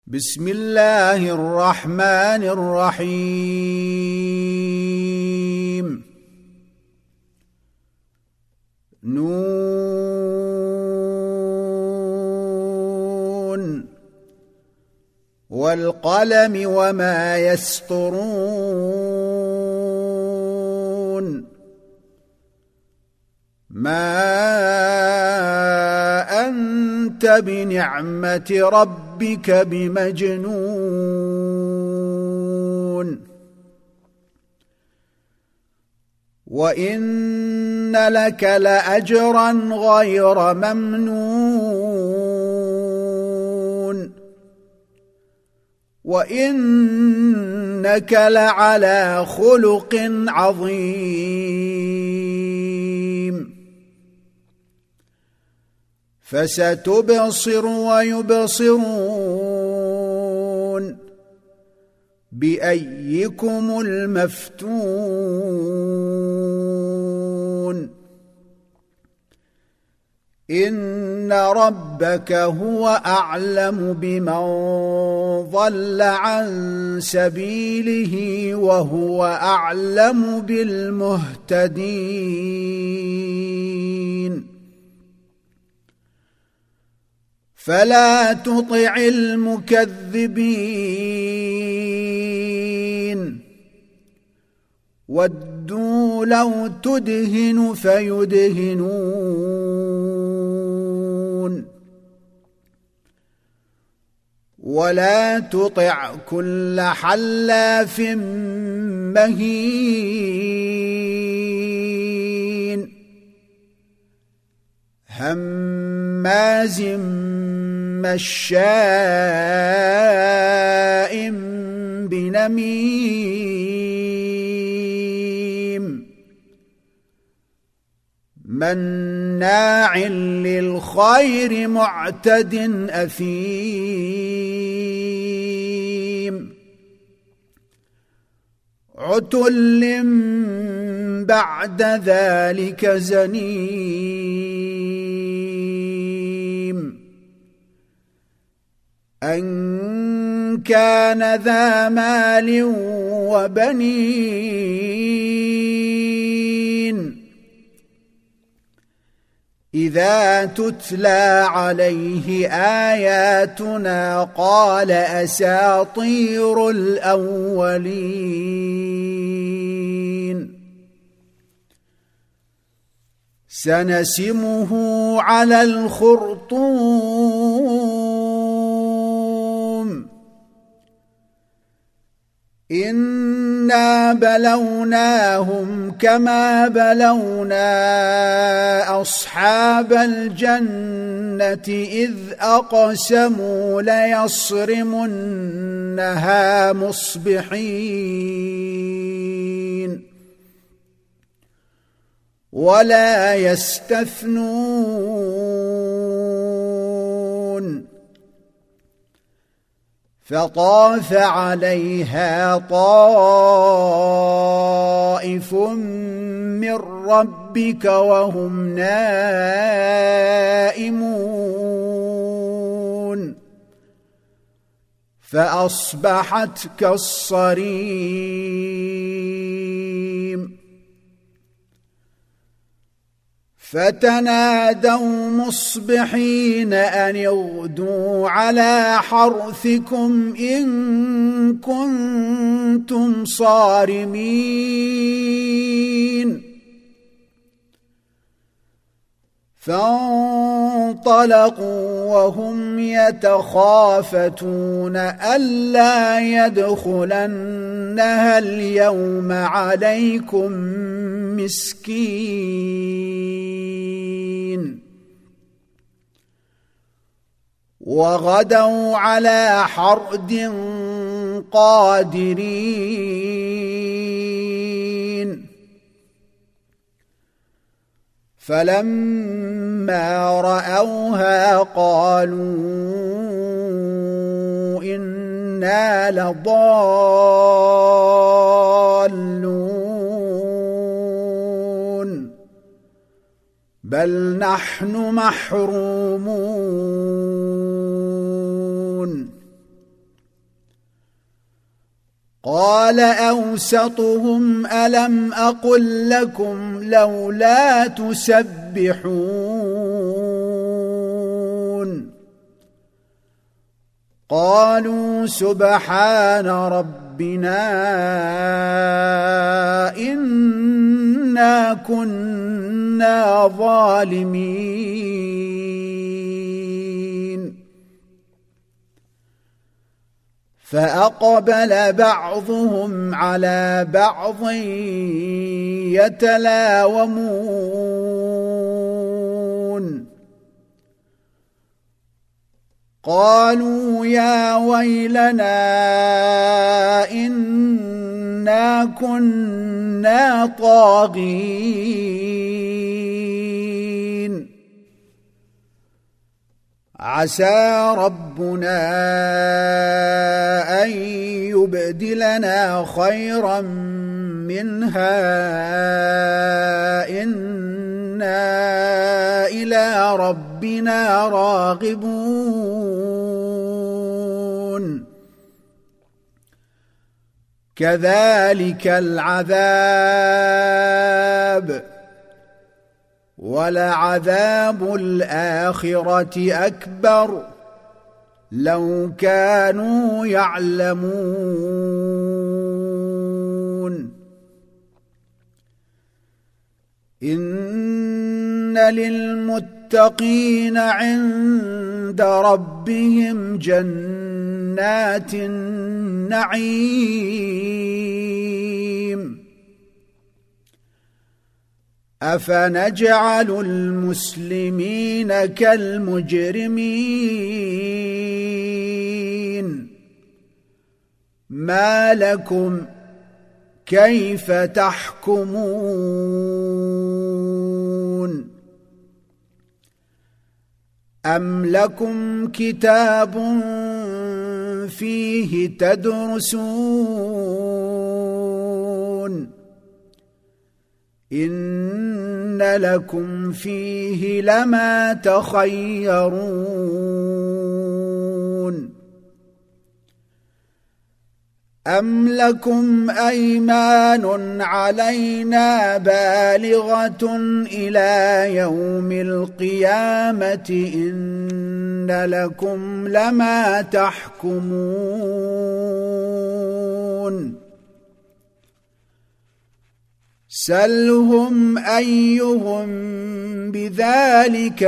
بسم الله الرحمن الرحيم نون والقلم وما يسطرون ما أنت بنعمة ربك بمجنون وإن لك لأجرا غير ممنون وإنك لعلى خلق عظيم فستبصر ويبصرون بأيكم المفتون إن ربك هو أعلم بمن ضل عن سبيله وهو أعلم بالمهتدين فلا تطع المكذبين ودوا لو تدهن فيدهنون ولا تطع كل حلاف مهين هماز مشاء بنميم مناع للخير معتد أثيم عتل بعد ذلك زنيم أن كان ذا مال وبنين إذا تتلى عليه آياتنا قال أساطير الأولين سنسمه على الخرطوم إنا بلوناهم كما بلونا أصحاب الجنة إذ أقسموا ليصرمنها مصبحين ولا يستثنون فطاف عليها طائف من ربك وهم نائمون فأصبحت كالصريم فتنادوا مصبحين أن اغدوا على حرثكم إن كنتم صارمين فانطلقوا وهم يتخافتون ألا يدخلنها اليوم عليكم مسكين وغدوا على حرد قادرين فلما رأوها قالوا إنا لضالون بل نحن محرومون قال أوسطهم ألم أقل لكم لولا تسبحون قالوا سبحان ربنا إنا كنا ظالمين فأقبل بعضهم على بعض يتلاومون قالوا يا ويلنا إنا كنا طاغين عسى ربنا أن يبدلنا خيرا منها إنا إلى ربنا راغبون كذلك العذاب ولعذاب الآخرة أكبر لو كانوا يعلمون إن للمتقين عند ربهم جنات النعيم أفنجعل المسلمين كالمجرمين ما لكم كيف تحكمون أم لكم كتاب فيه تدرسون إن لكم فيه لما تخيرون أم لكم أيمان علينا بالغة إلى يوم القيامة إن لكم لما تحكمون سلهم أيهم بذلك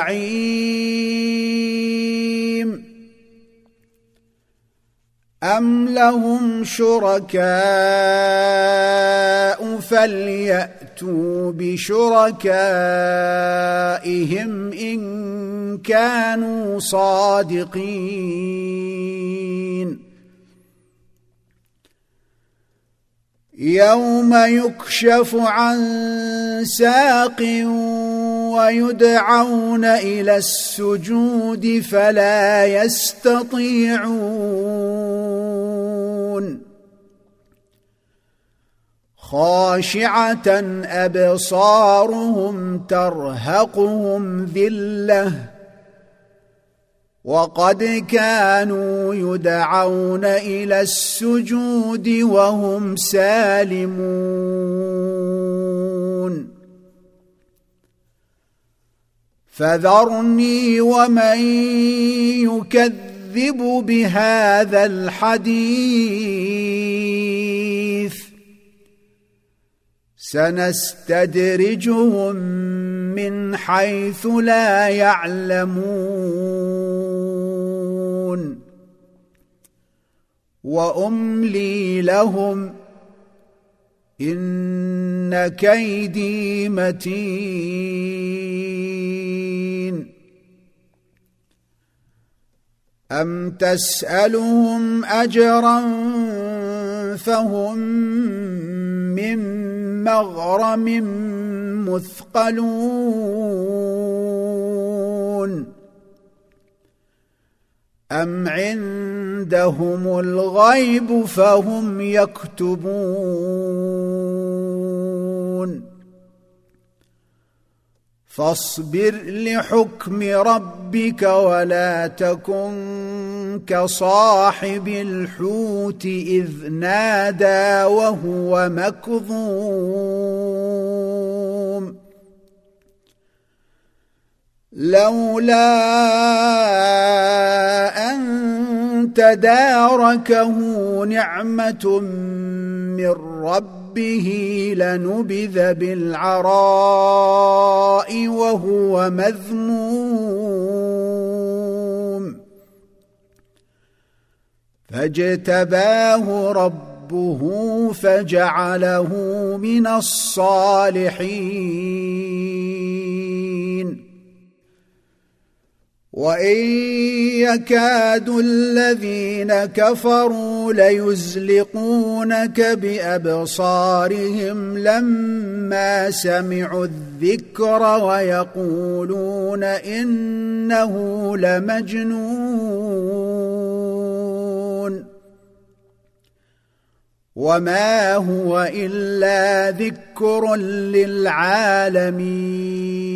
زعيم أم لهم شركاء فليأتوا بشركائهم إن كانوا صادقين يوم يكشف عن ساق ويدعون إلى السجود فلا يستطيعون خاشعة أبصارهم ترهقهم ذلة وقد كانوا يدعون إلى السجود وهم سالمون فذرني ومن يكذب بهذا الحديث سنستدرجهم من حيث لا يعلمون وأملي لهم إن كيدي متين أم تسألهم أجرا فهم من مغرم مثقلون أم عندهم الغيب فهم يكتبون فاصبر لحكم ربك ولا تكن كصاحب الحوت إذ نادى وهو مكظوم لولا أن تداركه نعمة من ربه لنبذ بالعراء وهو مذموم فاجتباه ربه فجعله من الصالحين وإن يكاد الذين كفروا ليزلقونك بأبصارهم لما سمعوا الذكر ويقولون إنه لمجنون وما هو إلا ذكر للعالمين